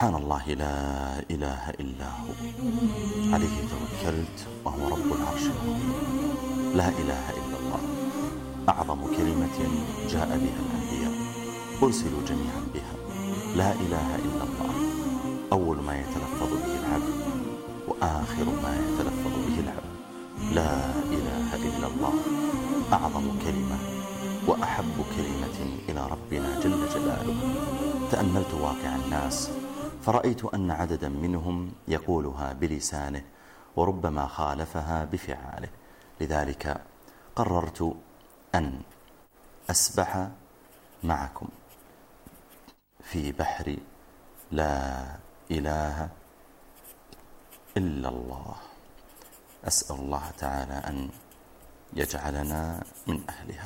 سبحان الله لا إله إلا هو عليه توكلت وهو رب العرش العظيم. لا إله إلا الله أعظم كلمة جاء بها الأنبياء أرسلوا جميعا بها. لا إله إلا الله أول ما يتلفظ به العبد وآخر ما يتلفظ به العبد. لا إله إلا الله أعظم كلمة وأحب كلمة إلى ربنا جل جلاله. تأملت واقع الناس فرأيت أن عددا منهم يقولها بلسانه وربما خالفها بفعاله. لذلك قررت أن أسبح معكم في بحر لا إله إلا الله. أسأل الله تعالى أن يجعلنا من أهلها.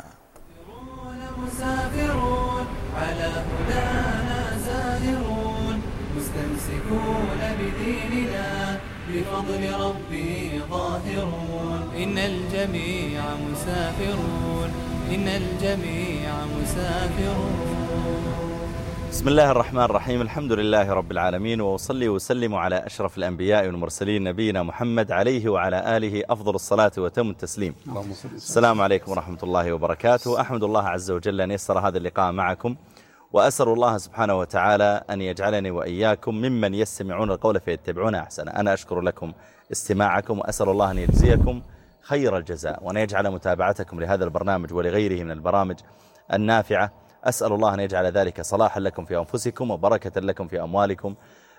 مسافرون على هدانا زاهرون مستمسكون بديننا بفضل ربي ظاهرون. إن الجميع مسافرون إن الجميع مسافرون. بسم الله الرحمن الرحيم. الحمد لله رب العالمين، وأصلي وسلم على أشرف الأنبياء والمرسلين نبينا محمد عليه وعلى آله أفضل الصلاة وتم التسليم. السلام عليكم ورحمة الله وبركاته. أحمد الله عز وجل أن يسر هذا اللقاء معكم، وأسأل الله سبحانه وتعالى أن يجعلني وإياكم ممن يستمعون القول فيتبعون أحسنه. أنا أشكر لكم استماعكم، وأسأل الله أن يجزيكم خير الجزاء، وأن يجعل متابعتكم لهذا البرنامج ولغيره من البرامج النافعة. أسأل الله أن يجعل ذلك صلاحا لكم في أنفسكم وبركة لكم في أموالكم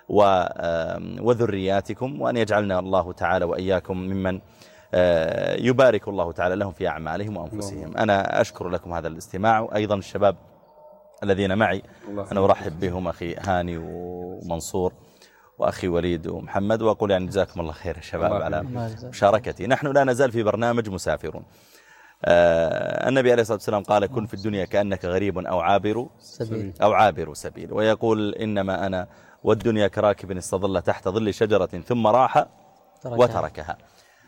وذرياتكم، وأن يجعلنا الله تعالى وإياكم ممن يبارك الله تعالى لهم في أعمالهم وأنفسهم. أنا أشكر لكم هذا الاستماع، وأيضا الشباب الذين معي أنا أرحب بهم، أخي هاني ومنصور وأخي وليد ومحمد، وأقول يعني جزاكم الله خير يا شباب على مشاركتي. نحن لا نزال في برنامج مسافرون. النبي عليه الصلاة والسلام قال: كن في الدنيا كأنك غريب أو عابر سبيل، ويقول: إنما أنا والدنيا كراكب استظل تحت ظل شجرة ثم راح وتركها.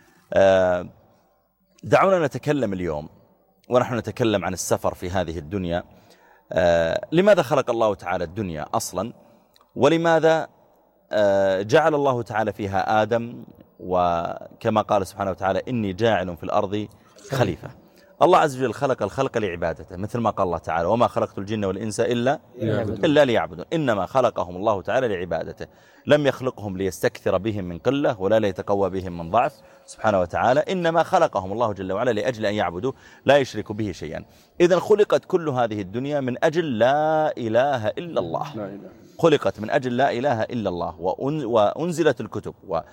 دعونا نتكلم اليوم ونحن نتكلم عن السفر في هذه الدنيا. لماذا خلق الله تعالى الدنيا أصلا؟ ولماذا جعل الله تعالى فيها آدم؟ وكما قال سبحانه وتعالى: إني جاعل في الأرض خليفة. الله عز وجل خلق الخلق لعبادته، مثل ما قال الله تعالى: وما خلقت الجن والإنس إلا ليعبدون. إنما خلقهم الله تعالى لعبادته، لم يخلقهم ليستكثر بهم من قلة ولا ليتقوى بهم من ضعف سبحانه وتعالى. إنما خلقهم الله جل وعلا لأجل أن يعبدوا لا يشركوا به شيئا. إذن خلقت كل هذه الدنيا من أجل لا إله إلا الله، خلقت من أجل لا إله إلا الله، وأنزلت الكتب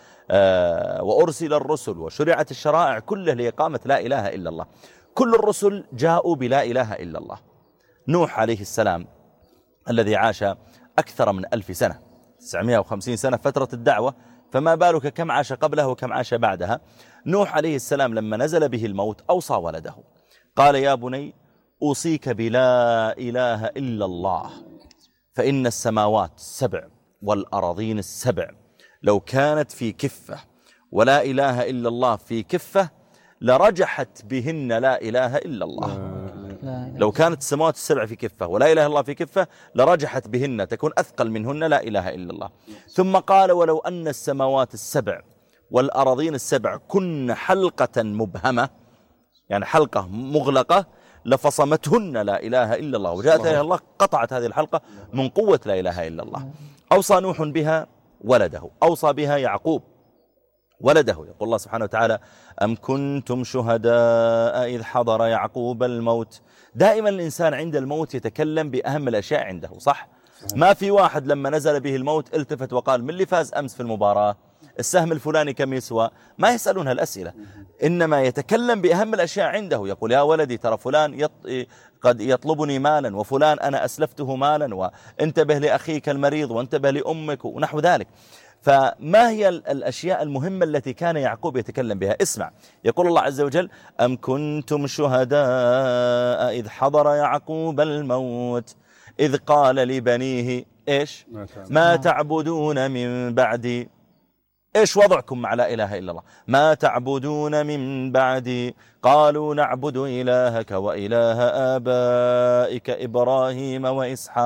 وأرسل الرسل وشرعت الشرائع كله لإقامة لا إله إلا الله. كل الرسل جاءوا بلا إله إلا الله. نوح عليه السلام الذي عاش أكثر من 1000 سنة، 950 سنة فترة الدعوة، فما بالك كم عاش قبله وكم عاش بعدها. نوح عليه السلام لما نزل به الموت أوصى ولده، قال: يا بني أوصيك بلا إله إلا الله، فإن السماوات السبع والأراضين السبع لو كانت في كفة ولا إله إلا الله في كفة لرجحت بهن لا إله إلا الله. لو كانت السماوات السبع في كفة ولا إله إلا الله في كفة لرجحت بهن، تكون أثقل منهن لا إله إلا الله. ثم قال: ولو أن السماوات السبع والأراضين السبع كن حلقة مبهمة، يعني حلقة مغلقة، لفصمتهن لا إله إلا الله، وجاءت لا إله إلا الله قطعت هذه الحلقة من قوة لا إله إلا الله. أوصى نوح بها ولده، أوصى بها يعقوب ولده. يقول الله سبحانه وتعالى: أم كنتم شهداء إذ حضر يعقوب الموت. دائما الإنسان عند الموت يتكلم بأهم الأشياء عنده، صح؟ ما في واحد لما نزل به الموت التفت وقال: من اللي فاز أمس في المباراة؟ السهم الفلاني كم يسوى؟ ما يسألون هالأسئلة، إنما يتكلم بأهم الأشياء عنده. يقول: يا ولدي ترى فلان قد يطلبني مالا، وفلان أنا أسلفته مالا، وانتبه لأخيك المريض، وانتبه لأمك، ونحو ذلك. فما هي الأشياء المهمة التي كان يعقوب يتكلم بها؟ اسمع، يقول الله عز وجل: أم كنتم شهداء إذ حضر يعقوب الموت إذ قال لبنيه إيش؟ ما تعبدون من بعدي. إيش وضعكم مع لا إله إلا الله؟ ما تعبدون من بعدي قالوا نعبد إلهك وإله آبائك إبراهيم وإسحاق.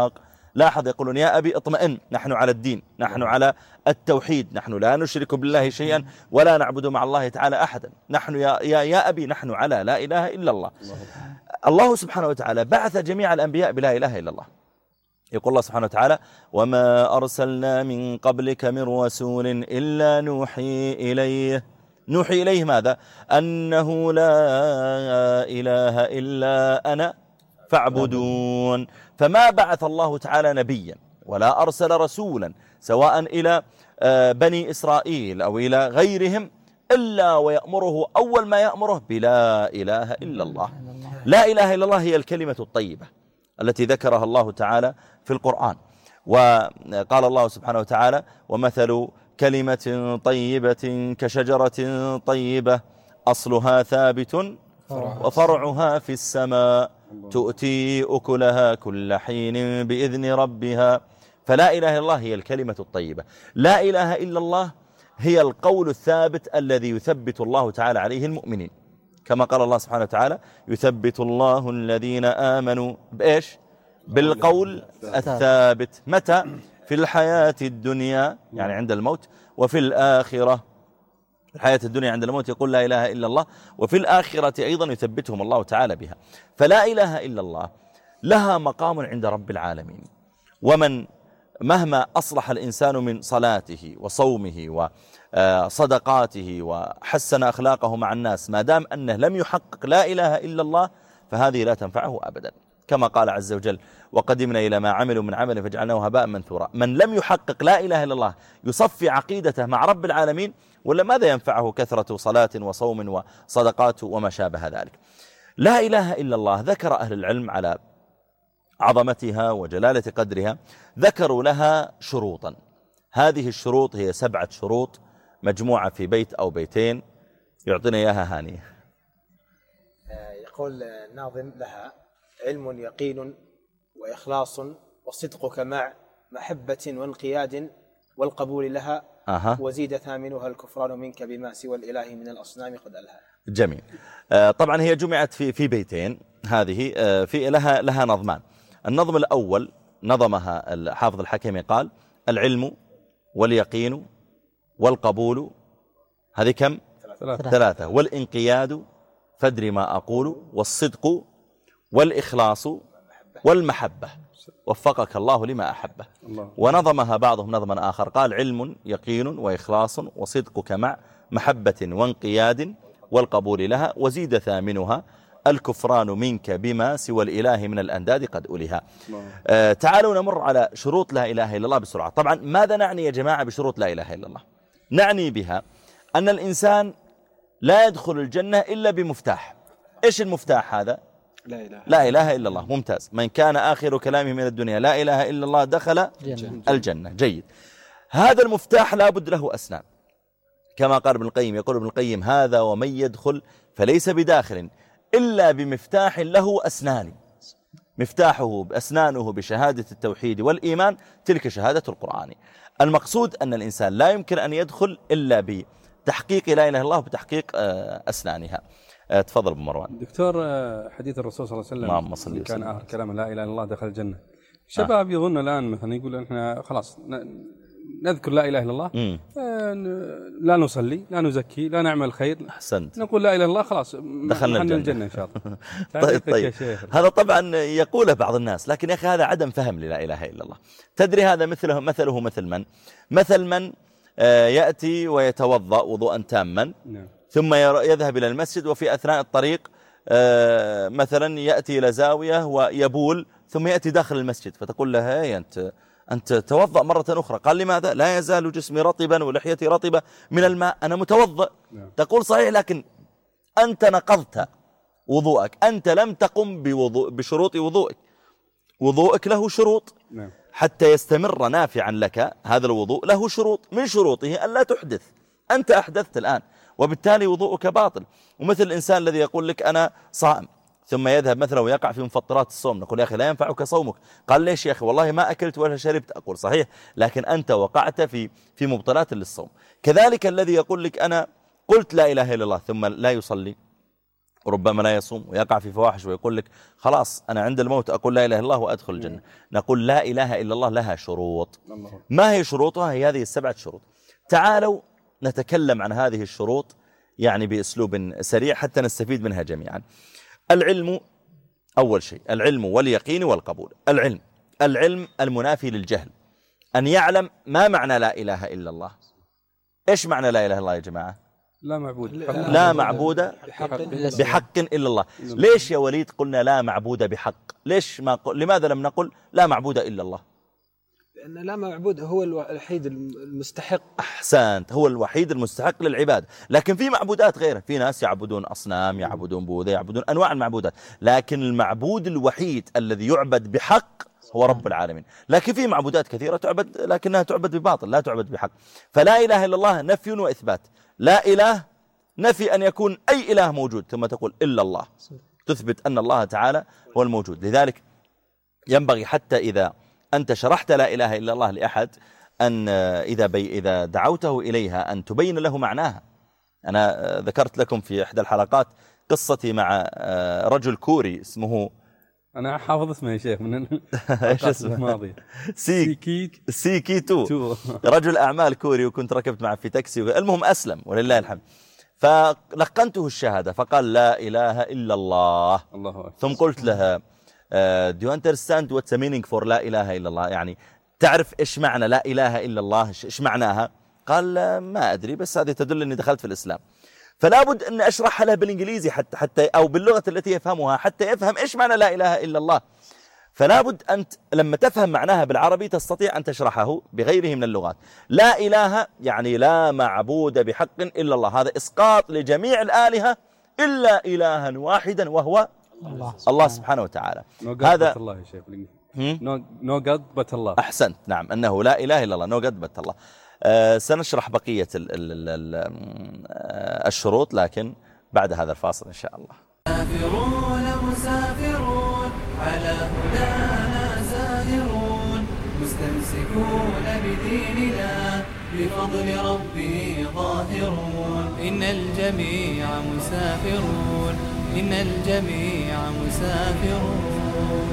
لاحظ يقولون يا أبي اطمئن، نحن على الدين، نحن على التوحيد، نحن لا نشرك بالله شيئا ولا نعبد مع الله تعالى أحدا، نحن يا أبي نحن على لا إله إلا الله. الله سبحانه وتعالى بعث جميع الأنبياء بلا إله إلا الله. يقول الله سبحانه وتعالى وما أرسلنا من قبلك من رسول إلا نوحي إليه ماذا؟ أنه لا إله إلا أنا فاعبدون. فما بعث الله تعالى نبيا ولا أرسل رسولا سواء إلى بني إسرائيل أو إلى غيرهم إلا ويأمره أول ما يأمره بلا إله إلا الله. لا إله إلا الله هي الكلمة الطيبة التي ذكرها الله تعالى في القرآن. وقال الله سبحانه وتعالى ومثل كلمة طيبة كشجرة طيبة أصلها ثابت وفرعها في السماء تؤتي أكلها كل حين بإذن ربها. فلا إله إلا الله هي الكلمة الطيبة. لا إله إلا الله هي القول الثابت الذي يثبت الله تعالى عليه المؤمنين، كما قال الله سبحانه وتعالى يثبت الله الذين آمنوا بإيش؟ بالقول الثابت. متى؟ في الحياة الدنيا يعني عند الموت، وفي الآخرة. الحياة الدنيا عند الموت يقول لا إله إلا الله، وفي الآخرة أيضا يثبتهم الله تعالى بها. فلا إله إلا الله لها مقام عند رب العالمين. ومن مهما أصلح الإنسان من صلاته وصومه وصدقاته وحسن أخلاقه مع الناس، ما دام أنه لم يحقق لا إله إلا الله فهذه لا تنفعه أبدا، كما قال عز وجل وقدمنا إلى ما عملوا من عمل فجعلناه هباء منثورا. من لم يحقق لا إله إلا الله يصفي عقيدته مع رب العالمين، ولا ماذا ينفعه كثرة صلاة وصوم وصدقات وما شابه ذلك؟ لا إله إلا الله ذكر أهل العلم على عظمتها وجلالة قدرها، ذكروا لها شروطا. هذه الشروط هي 7 شروط مجموعة في بيت أو بيتين، يعطينا إياها هاني. يقول الناظم لها علم يقين وإخلاص وصدقك مع محبة وانقياد والقبول لها وزيد ثامنها الكفران منك بما سوى الإله من الأصنام قد ألها. جميل. طبعا هي جمعت في بيتين، هذه في لها نظمان. النظم الأول نظمها الحافظ الحكمي قال العلم واليقين والقبول، هذه كم؟ 3. والانقياد فادري ما أقول، والصدق والإخلاص والمحبة وفقك الله لما أحبه. ونظمها بعضهم نظما آخر قال علم يقين وإخلاص وصدقك مع محبة وانقياد والقبول لها وزيد ثامنها الكفران منك بما سوى الإله من الأنداد قد أولها. تعالوا نمر على شروط لا إله إلا الله بسرعة. طبعا ماذا نعني يا جماعة بشروط لا إله إلا الله؟ نعني بها أن الإنسان لا يدخل الجنة إلا بمفتاح. إيش المفتاح هذا؟ لا إله إلا الله. ممتاز. من كان آخر كلامه من الدنيا لا إله إلا الله دخل الجنة. جيد. هذا المفتاح لا بد له أسنان، كما قال ابن القيم، يقول ابن القيم هذا ومن يدخل فليس بداخل إلا بمفتاح له أسنان، مفتاحه بأسنانه بشهادة التوحيد والإيمان، تلك شهادة القرآن. المقصود أن الإنسان لا يمكن أن يدخل إلا بتحقيق لا إله إلا الله وبتحقيق أسنانها. تفضل ابو مروان. دكتور، حديث الرسول صلى الله عليه وسلم كان آخر كلام لا إله إلا الله دخل الجنة. شباب يظن الآن مثلا يقول إحنا خلاص نذكر لا إله إلا الله، لا نصلي لا نزكي لا نعمل خير، أحسنت، نقول لا إله إلا الله خلاص دخلنا الجنة إن شاء الله. طيب. هذا طبعا يقوله بعض الناس، لكن يا أخي هذا عدم فهم للا إله إلا الله. تدري هذا مثله مثل من يأتي ويتوضأ وضوءا تاما ثم يذهب إلى المسجد وفي أثناء الطريق مثلا يأتي إلى زاوية ويبول ثم يأتي داخل المسجد، فتقول له هي أنت توضأ مرة أخرى. قال لماذا؟ لا يزال جسمي رطبا ولحيتي رطبة من الماء، أنا متوضأ. تقول صحيح، لكن أنت نقضت وضوءك، أنت لم تقم بشروط وضوءك له شروط حتى يستمر نافعا لك. هذا الوضوء له شروط، من شروطه أن لا تحدث. أنت أحدثت الآن وبالتالي وضوءك باطل. ومثل الإنسان الذي يقول لك أنا صائم ثم يذهب مثلا ويقع في مفطرات الصوم، نقول يا أخي لا ينفعك صومك. قال ليش يا أخي؟ والله ما أكلت ولا شربت. أقول صحيح، لكن أنت وقعت في مبطلات للصوم. كذلك الذي يقول لك أنا قلت لا إله إلا الله ثم لا يصلي، وربما لا يصوم ويقع في فواحش ويقول لك خلاص أنا عند الموت أقول لا إله إلا الله وأدخل الجنة. نقول لا إله إلا الله لها شروط. ما هي شروطها؟ هي هذه 7 شروط. تعالوا نتكلم عن هذه الشروط يعني بأسلوب سريع حتى نستفيد منها جميعا. العلم أول شيء، العلم واليقين والقبول. العلم المنافي للجهل، أن يعلم ما معنى لا إله إلا الله. إيش معنى لا إله إلا الله يا جماعة؟ لا معبود بحق إلا الله. ليش يا وليد قلنا لا معبود بحق؟ لماذا لم نقل لا معبود إلا الله؟ لأن لا معبود هو الوحيد المستحق. أحسنت، هو الوحيد المستحق للعبادة. لكن في معبودات غيره، في ناس يعبدون أصنام، يعبدون بوذا، يعبدون أنواع المعبودات، لكن المعبود الوحيد الذي يعبد بحق هو رب العالمين. لكن في معبودات كثيرة تعبد لكنها تعبد بباطل، لا تعبد بحق. فلا إله إلا الله نفي وإثبات. لا إله نفي أن يكون أي إله موجود، ثم تقول إلا الله، تثبت أن الله تعالى هو الموجود. لذلك ينبغي حتى إذا أنت شرحت لا إله إلا الله لأحد أن إذا دعوته إليها أن تبين له معناها. أنا ذكرت لكم في إحدى الحلقات قصتي مع رجل كوري اسمه، أنا حافظ اسمه يا شيخ من إيش اسمه الماضي، سيكي تو رجل أعمال كوري، وكنت ركبت معه في تاكسي، المهم أسلم ولله الحمد. فلقنته الشهادة فقال لا إله إلا الله. ثم قلت له do you understand what's the meaning for لا إله إلا الله؟ يعني تعرف إيش معنى لا إله إلا الله، إيش معناها؟ قال ما أدري، بس هذه تدل أني دخلت في الإسلام. فلا بد أن أشرح له بالإنجليزي حتى أو باللغة التي يفهمها حتى يفهم إيش معنى لا إله إلا الله. فلا بد أنت لما تفهم معناها بالعربي تستطيع أن تشرحه بغيره من اللغات. لا إله يعني لا معبود بحق إلا الله، هذا إسقاط لجميع الآلهة إلا إلها واحدا وهو الله سبحانه وتعالى. هذا الله يا شيخ. no God but الله. أحسنت، نعم، أنه لا إله إلا الله no God but الله. سنشرح بقية الشروط لكن بعد هذا الفاصل إن شاء الله. مسافرون على هدانا زاهرون مستمسكون بديننا بفضل ربي ظاهرون. إن الجميع مسافرون، إن الجميع مسافرون.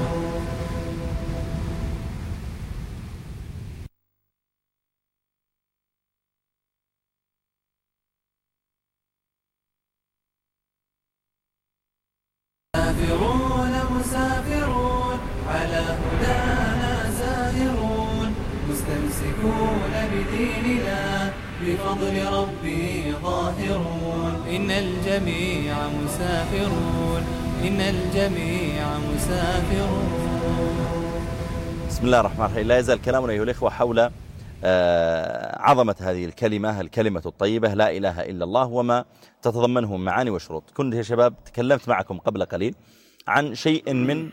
مسافرون على هدانا زاهرون مستمسكون بديننا بفضل ربي ظاهرون. إن الجميع مسافرون، إن الجميع مسافرون. بسم الله الرحمن الرحيم. لا يزال كلامنا أيها الإخوة حول عظمة هذه الكلمة الطيبة لا إله إلا الله وما تتضمنه من معاني وشروط. كنت يا شباب تكلمت معكم قبل قليل عن شيء من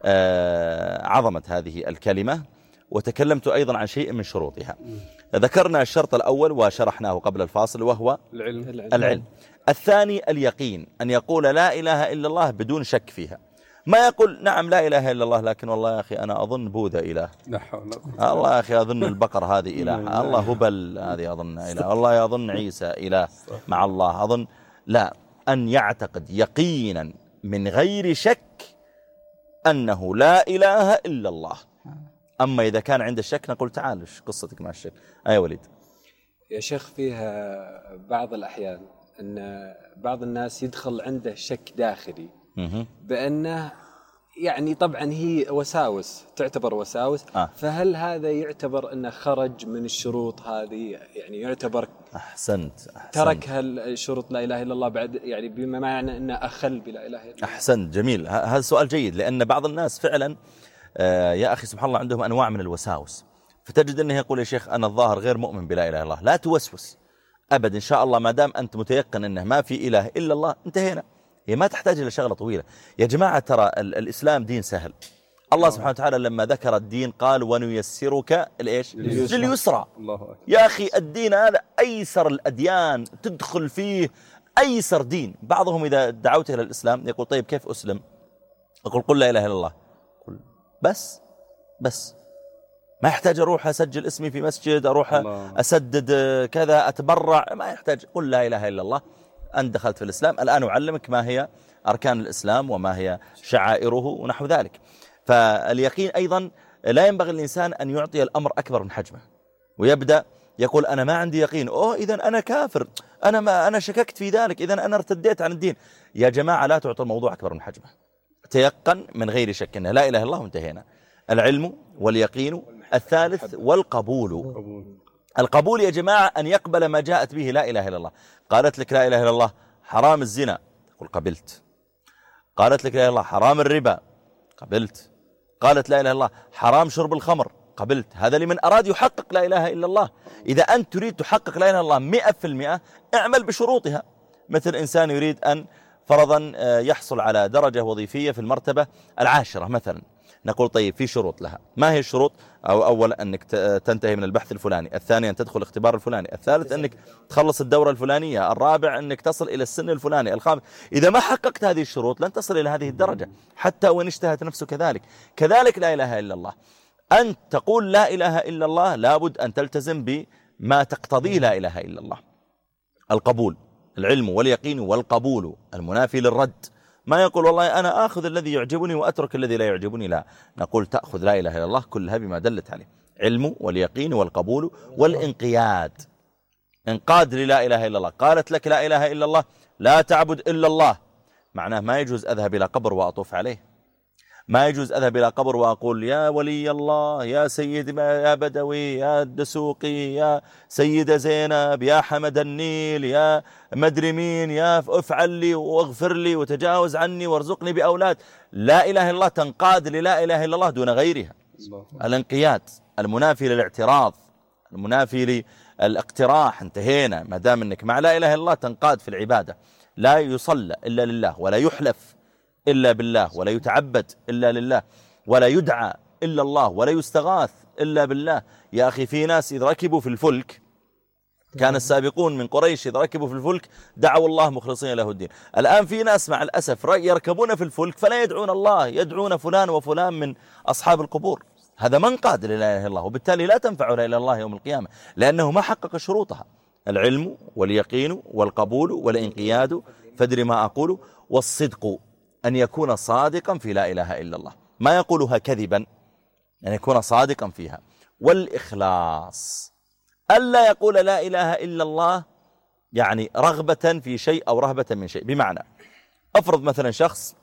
عظمة هذه الكلمة، وتكلمت أيضا عن شيء من شروطها. ذكرنا الشرط الأول وشرحناه قبل الفاصل وهو العلم. الثاني اليقين، أن يقول لا إله إلا الله بدون شك فيها، ما يقول نعم لا إله إلا الله لكن والله يا أخي أنا أظن بوذا إله، الله يا أخي أظن البقر هذه إله، الله هبل هذه أظن إله، والله يظن عيسى إله مع الله أظن. لا، أن يعتقد يقينا من غير شك أنه لا إله إلا الله. أما إذا كان عند الشك نقول تعال إيش قصتك مع الشك؟ أي وليد يا شيخ، فيها بعض الأحيان أن بعض الناس يدخل عنده شك داخلي بأنه يعني طبعا هي وساوس، تعتبر وساوس. فهل هذا يعتبر أنه خرج من الشروط هذه؟ يعني يعتبر أحسنت. ترك هالشروط لا إله إلا الله بعد، يعني بما معنى أنه أخل بلا إله إلا الله. أحسنت، جميل، هذا سؤال جيد، لأن بعض الناس فعلا يا أخي سبحان الله عندهم أنواع من الوساوس، فتجد أنه يقول يا شيخ أنا الظاهر غير مؤمن بلا إله إلا الله. لا توسوس أبدا، إن شاء الله ما دام أنت متيقن أنه ما في إله إلا الله انتهينا. هي ما تحتاج إلى شغلة طويلة يا جماعة. ترى الإسلام دين سهل. الله سبحانه وتعالى لما ذكر الدين قال ونيسرك لليسرى. يا أخي الدين هذا أيسر الأديان، تدخل فيه أيسر دين. بعضهم إذا دعوت إلى الإسلام يقول طيب كيف أسلم؟ أقول قل لا إله إلا الله، قل بس ما يحتاج أروح أسجل اسمي في مسجد، أروح أسدد كذا، أتبرع، ما يحتاج. قل لا إله إلا الله، أنت دخلت في الإسلام. الآن أعلمك ما هي أركان الإسلام وما هي شعائره ونحو ذلك. فاليقين أيضا لا ينبغي الإنسان أن يعطي الأمر أكبر من حجمه ويبدأ يقول أنا ما عندي يقين، إذن أنا كافر، أنا شككت في ذلك، إذن أنا ارتديت عن الدين. يا جماعة لا تعطي الموضوع أكبر من حجمه، تيقن من غير شك أنه لا إله إلا الله وانتهينا. العلم واليقين. الثالث والقبول. القبول يا جماعة أن يقبل ما جاءت به لا إله إلا الله. قالت لك لا إله إلا الله حرام الزنا، تقول قبلت. قالت لك لا إله إلا الله حرام الربا، قبلت. قالت لا إله إلا الله حرام شرب الخمر، قبلت. هذا لمن أراد يحقق لا إله إلا الله. إذا أنت تريد تحقق لا إله إلا الله 100% اعمل بشروطها. مثل إنسان يريد أن فرضا يحصل على درجة وظيفية في المرتبة 10 مثلا، نقول طيب في شروط لها. ما هي الشروط؟ أولا أنك تنتهي من البحث الفلاني، الثاني أن تدخل الاختبار الفلاني، الثالث أنك تخلص الدورة الفلانية، الرابع أنك تصل إلى السن الفلاني، الخامس. إذا ما حققت هذه الشروط لن تصل إلى هذه الدرجة حتى وإن اشتهت نفسك كذلك. كذلك لا إله إلا الله، أن تقول لا إله إلا الله لابد أن تلتزم بما تقتضيه لا إله إلا الله. القبول، العلم واليقين والقبول المنافي للرد. ما يقول والله أنا آخذ الذي يعجبني وأترك الذي لا يعجبني، لا، نقول تأخذ لا إله إلا الله كلها بما دلت عليه. علم واليقين والقبول والانقياد. انقاد للا إله إلا الله. قالت لك لا إله إلا الله لا تعبد إلا الله، معناه ما يجوز أذهب إلى قبر وأطوف عليه، ما يجوز أذهب إلى قبر وأقول يا ولي الله، يا سيد، يا بدوي، يا الدسوقي، يا سيدة زينب، يا حمد النيل، يا مدري مين، يا افعل لي واغفر لي وتجاوز عني وارزقني بأولاد. لا إله إلا الله تنقاد للا إله إلا الله دون غيرها. الانقياد المنافي للاعتراض، المنافي للاقتراح، انتهينا. ما دام أنك مع لا إله إلا الله تنقاد في العبادة. لا يصلى إلا لله، ولا يحلف إلا بالله، ولا يتعبد إلا لله، ولا يدعى إلا الله، ولا يستغاث إلا بالله. يا أخي في ناس إذا ركبوا في الفلك، كان السابقون من قريش إذا ركبوا في الفلك دعوا الله مخلصين له الدين. الآن في ناس مع الأسف يركبون في الفلك فلا يدعون الله، يدعون فلان وفلان من أصحاب القبور. هذا منقاد لا إله إلا الله، وبالتالي لا تنفع لا إله إلا الله يوم القيامة، لأنه ما حقق شروطها. العلم واليقين والقبول والانقياد، فادر ما أقول، والصدق، أن يكون صادقا في لا إله إلا الله، ما يقولها كذبا، أن يكون صادقا فيها. والإخلاص، ألا يقول لا إله إلا الله يعني رغبة في شيء أو رهبة من شيء. بمعنى أفرض مثلا شخص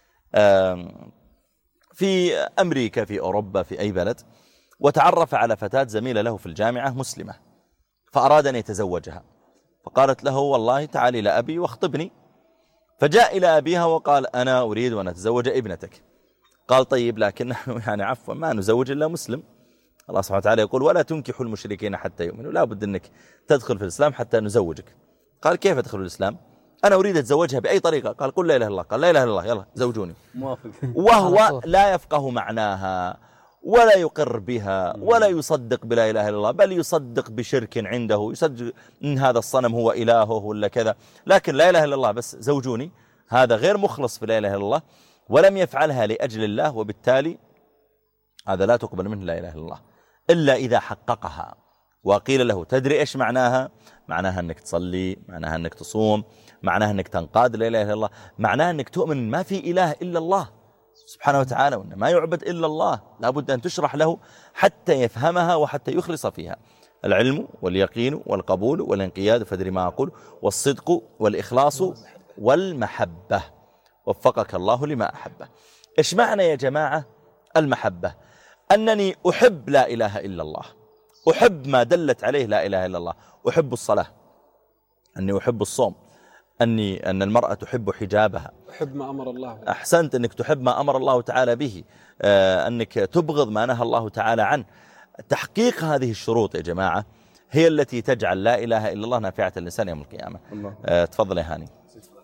في أمريكا، في أوروبا، في أي بلد، وتعرف على فتاة زميلة له في الجامعة مسلمة، فأراد أن يتزوجها، فقالت له والله تعالي إلى أبي واخطبني. فجاء إلى أبيها وقال أنا أريد أن أتزوج ابنتك. قال طيب لكن نحن يعني عفوا ما نزوج إلا مسلم. الله سبحانه وتعالى يقول ولا تنكحوا المشركين حتى يؤمنوا، لا بد أنك تدخل في الإسلام حتى نزوجك. قال كيف أدخل الإسلام؟ أنا أريد أتزوجها بأي طريقة. قال قل لا إله إلا الله. قال لا إله إلا الله، يلا زوجوني. وهو لا يفقه معناها ولا يقر بها ولا يصدق بلا إله إلا الله، بل يصدق بشرك عنده، يصدق إن هذا الصنم هو إلهه ولا كذا، لكن لا إله إلا الله بس زوجوني. هذا غير مخلص في لا إله إلا الله، ولم يفعلها لأجل الله، وبالتالي هذا لا تقبل منه لا إله إلا الله إلا إذا حققها. وقيل له تدري إيش معناها؟ معناها أنك تصلي، معناها أنك تصوم، معناها أنك تنقاد لا إله إلا الله، معناها أنك تؤمن ما في إله إلا الله سبحانه وتعالى، وأن ما يعبد إلا الله. لابد أن تشرح له حتى يفهمها وحتى يخلص فيها. العلم واليقين والقبول والانقياد، فادري ما أقول، والصدق والإخلاص والمحبة. وفقك الله لما أحبه. إيش معنى يا جماعة المحبة؟ أنني أحب لا إله إلا الله، أحب ما دلت عليه لا إله إلا الله، أحب الصلاة، أني أحب الصوم، أن المرأة تحب حجابها، أحب ما أمر الله. أحسنت، أنك تحب ما أمر الله تعالى به، أنك تبغض ما نهى الله تعالى عنه. تحقيق هذه الشروط يا جماعة هي التي تجعل لا إله إلا الله نافعة للإنسان يوم القيامة. تفضل يا هاني.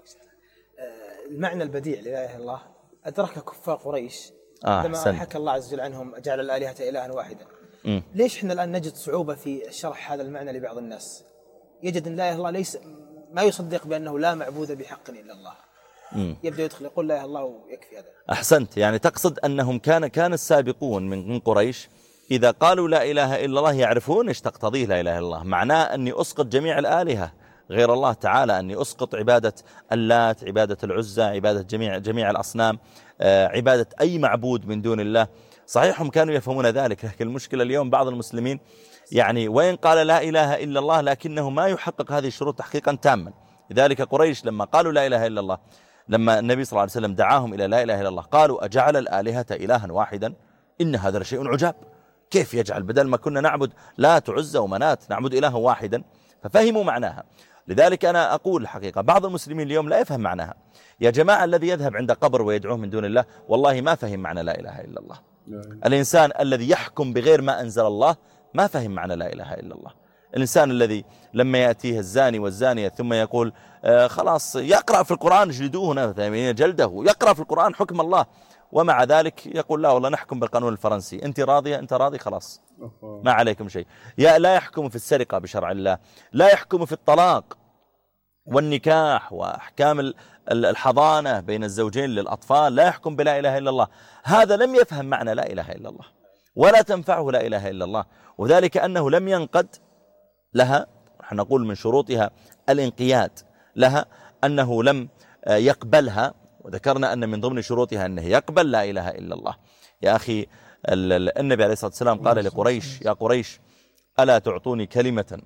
المعنى البديع لا إله إلا الله أدرك كفار قريش عندما حكى الله عز وجل عنهم جعل الآلهة إلها واحدا. ليش إحنا الآن نجد صعوبة في شرح هذا المعنى لبعض الناس؟ يجد أن لا إله إلا الله ليس ما يصدق بأنه لا معبود بحق إلا الله، يبدأ يدخل يقول لا إله إلا الله ويكفي هذا. أحسنت، يعني تقصد أنهم كان السابقون من قريش إذا قالوا لا إله إلا الله يعرفون إيش تقتضيه لا إله إلا الله، معناه أني أسقط جميع الآلهة، غير الله تعالى، أني أسقط عبادة اللات، عبادة العزى، عبادة جميع الأصنام، عبادة أي معبود من دون الله. صحيح هم كانوا يفهمون ذلك، لكن المشكلة اليوم بعض المسلمين يعني وين قال لا إله إلا الله لكنه ما يحقق هذه الشروط تحقيقا تاما. لذلك قريش لما قالوا لا إله إلا الله، لما النبي صلى الله عليه وسلم دعاهم إلى لا إله إلا الله، قالوا أجعل الآلهة إلها واحدا إن هذا لشيء عجاب. كيف يجعل بدل ما كنا نعبد لا تعزى ومنات نعبد إلها واحدا؟ ففهموا معناها. لذلك أنا أقول الحقيقة بعض المسلمين اليوم لا يفهم معناها. يا جماعة الذي يذهب عند قبر ويدعوه من دون الله والله ما فهم معنى لا إله إلا الله. الإنسان الذي يحكم بغير ما أنزل الله ما فهم معنى لا إله إلا الله. الإنسان الذي لما يأتيه الزاني والزانية ثم يقول خلاص يقرأ في القرآن جلدوه 80 جلده، يقرأ في القرآن حكم الله، ومع ذلك يقول لا والله نحكم بالقانون الفرنسي، أنت راضية أنت راضي خلاص ما عليكم شيء. لا يحكم في السرقة بشرع الله، لا يحكم في الطلاق والنكاح وأحكام الحضانة بين الزوجين للأطفال، لا يحكم بلا إله إلا الله. هذا لم يفهم معنى لا إله إلا الله ولا تنفعه لا إله إلا الله، وذلك أنه لم ينقد لها. نحن نقول من شروطها الانقياد لها، أنه لم يقبلها، وذكرنا أن من ضمن شروطها أنه يقبل لا إله إلا الله. يا أخي النبي عليه الصلاة والسلام قال لقريش يا قريش ألا تعطوني كلمة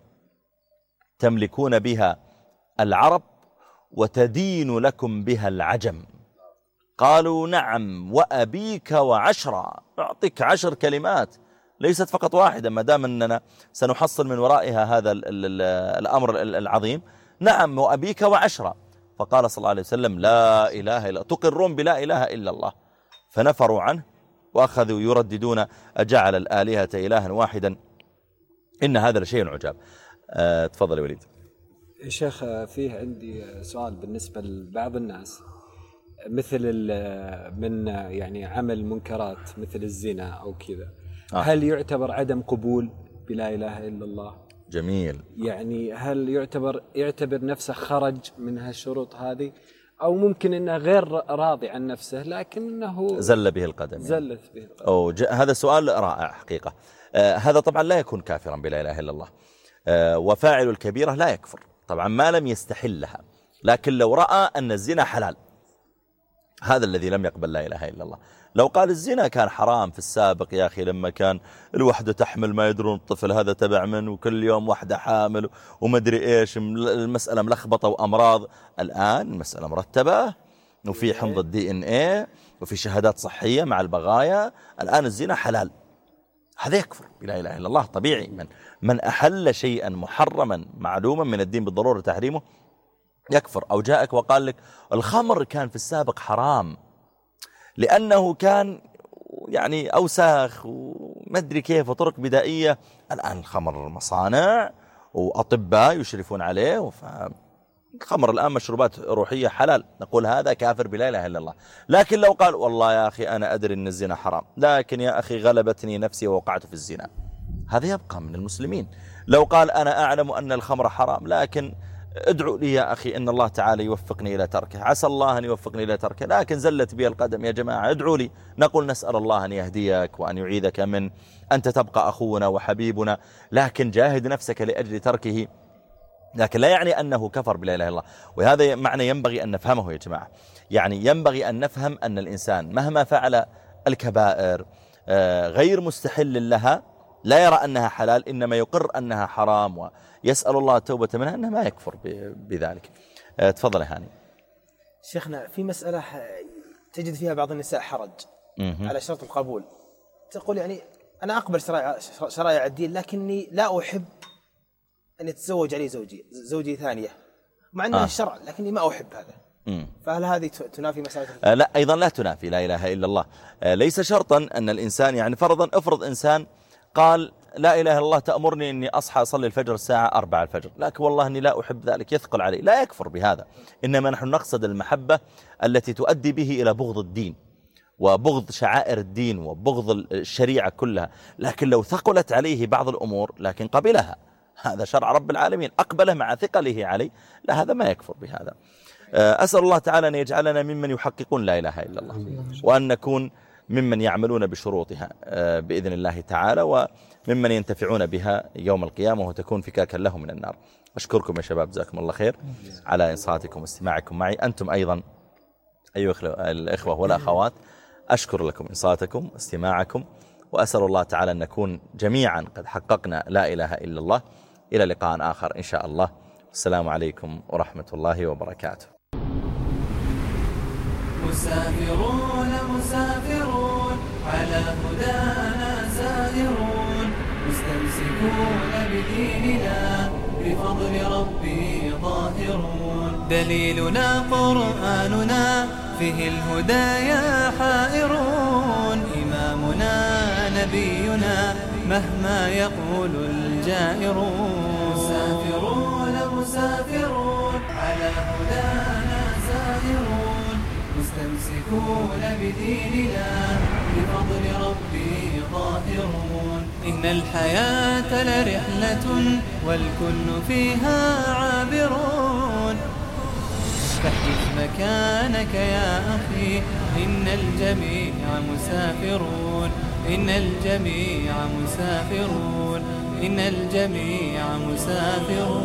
تملكون بها العرب وتدين لكم بها العجم؟ قالوا نعم وأبيك وعشرة، أعطيك 10 كلمات ليست فقط واحدة ما دام أننا سنحصل من ورائها هذا الأمر العظيم. نعم وأبيك وعشرة. فقال صلى الله عليه وسلم لا إله إلا، تقرون بلا إله إلا الله. فنفروا عنه وأخذوا يرددون أجعل الآلهة إلها واحدا إن هذا لشيء عجاب. تفضل يا وليد. شيخ فيه عندي سؤال بالنسبة لبعض الناس مثل من يعني عمل منكرات مثل الزنا أو كذا، هل يعتبر عدم قبول بلا إله إلا الله؟ جميل. يعني هل يعتبر نفسه خرج من هالشروط هذه، أو ممكن أنه غير راضي عن نفسه لكنه زل به القدم زلت به القدم؟ هذا سؤال رائع حقيقة. هذا طبعا لا يكون كافرا بلا إله إلا الله، وفاعل الكبيرة لا يكفر طبعا ما لم يستحلها، لكن لو رأى أن الزنا حلال هذا الذي لم يقبل لا إله إلا الله. لو قال الزنا كان حرام في السابق يا أخي، لما كان الوحدة تحمل ما يدرون الطفل هذا تبع من، وكل يوم وحدة حامل ومدري إيش، المسألة ملخبطة وأمراض. الآن المسألة مرتبة وفي حمض DNA وفي شهادات صحية مع البغايا. الآن الزنا حلال، هذا يكفر بلا إله إلا الله طبيعي. من أحل شيئا محرما معلوما من الدين بالضرورة تحريمه يكفر. أو جاءك وقال لك الخمر كان في السابق حرام لأنه كان يعني أوساخ ومدري كيف وطرق بدائية، الآن الخمر مصانع وأطباء يشرفون عليه، الخمر الآن مشروبات روحية حلال، نقول هذا كافر بلا إله إلا الله. لكن لو قال والله يا أخي أنا أدري أن الزنا حرام لكن يا أخي غلبتني نفسي ووقعت في الزنا، هذا يبقى من المسلمين. لو قال أنا أعلم أن الخمر حرام لكن ادعو لي يا أخي إن الله تعالى يوفقني إلى تركه، عسى الله أن يوفقني إلى تركه، لكن زلت بي القدم يا جماعة ادعوا لي. نقول نسأل الله أن يهديك وأن يعيذك من، أنت تبقى أخونا وحبيبنا لكن جاهد نفسك لأجل تركه، لكن لا يعني أنه كفر بلا إله إلا الله. وهذا معنى ينبغي أن نفهمه يا جماعة. يعني ينبغي أن نفهم أن الإنسان مهما فعل الكبائر غير مستحل لها، لا يرى أنها حلال، إنما يقر أنها حرام ويسأل الله التوبة منها، أنه ما يكفر بذلك. تفضل يا هاني. شيخنا في مسألة تجد فيها بعض النساء حرج على شرط القبول، تقول يعني أنا أقبل شرائع الدين لكني لا أحب أن يتزوج علي زوجي ثانية مع أنها الشرع لكني ما أحب هذا. فهل هذه تنافي مسألة؟ لا أيضا لا تنافي لا إله إلا الله. ليس شرطا أن الإنسان يعني فرضا افرض إنسان قال لا إله إلا الله تأمرني أني أصحى أصلي الفجر الساعة 4 الفجر، لكن والله أني لا أحب ذلك، يثقل علي، لا يكفر بهذا. إنما نحن نقصد المحبة التي تؤدي به إلى بغض الدين وبغض شعائر الدين وبغض الشريعة كلها. لكن لو ثقلت عليه بعض الأمور لكن قبلها، هذا شرع رب العالمين أقبله مع ثقله عليه، لا هذا ما يكفر بهذا. أسأل الله تعالى أن يجعلنا ممن يحققون لا إله إلا الله، وأن نكون ممن يعملون بشروطها بإذن الله تعالى. ممن ينتفعون بها يوم القيامة وتكون فكاكا لهم من النار. أشكركم يا شباب، جزاكم الله خير على إنصاتكم واستماعكم معي. أنتم أيضا أيها الإخوة والأخوات أشكر لكم إنصاتكم واستماعكم، وأسأل الله تعالى أن نكون جميعا قد حققنا لا إله إلا الله. إلى لقاء آخر إن شاء الله. السلام عليكم ورحمة الله وبركاته. مسافرون مسافرون على هدانا سائرون، مستمسكون بديننا بفضل ربي ظاهرون. دليلنا قرآننا فيه الهدايا حائرون، إمامنا نبينا مهما يقول الجائرون. مسافرون مسافرون على هدانا سائرون، مستمسكون بديننا بفضل ربي ظاهرون. إن الحياة لرحلة والكل فيها عابرون، فاحجز مكانك يا أخي، إن الجميع مسافرون، إن الجميع مسافرون، إن الجميع مسافرون.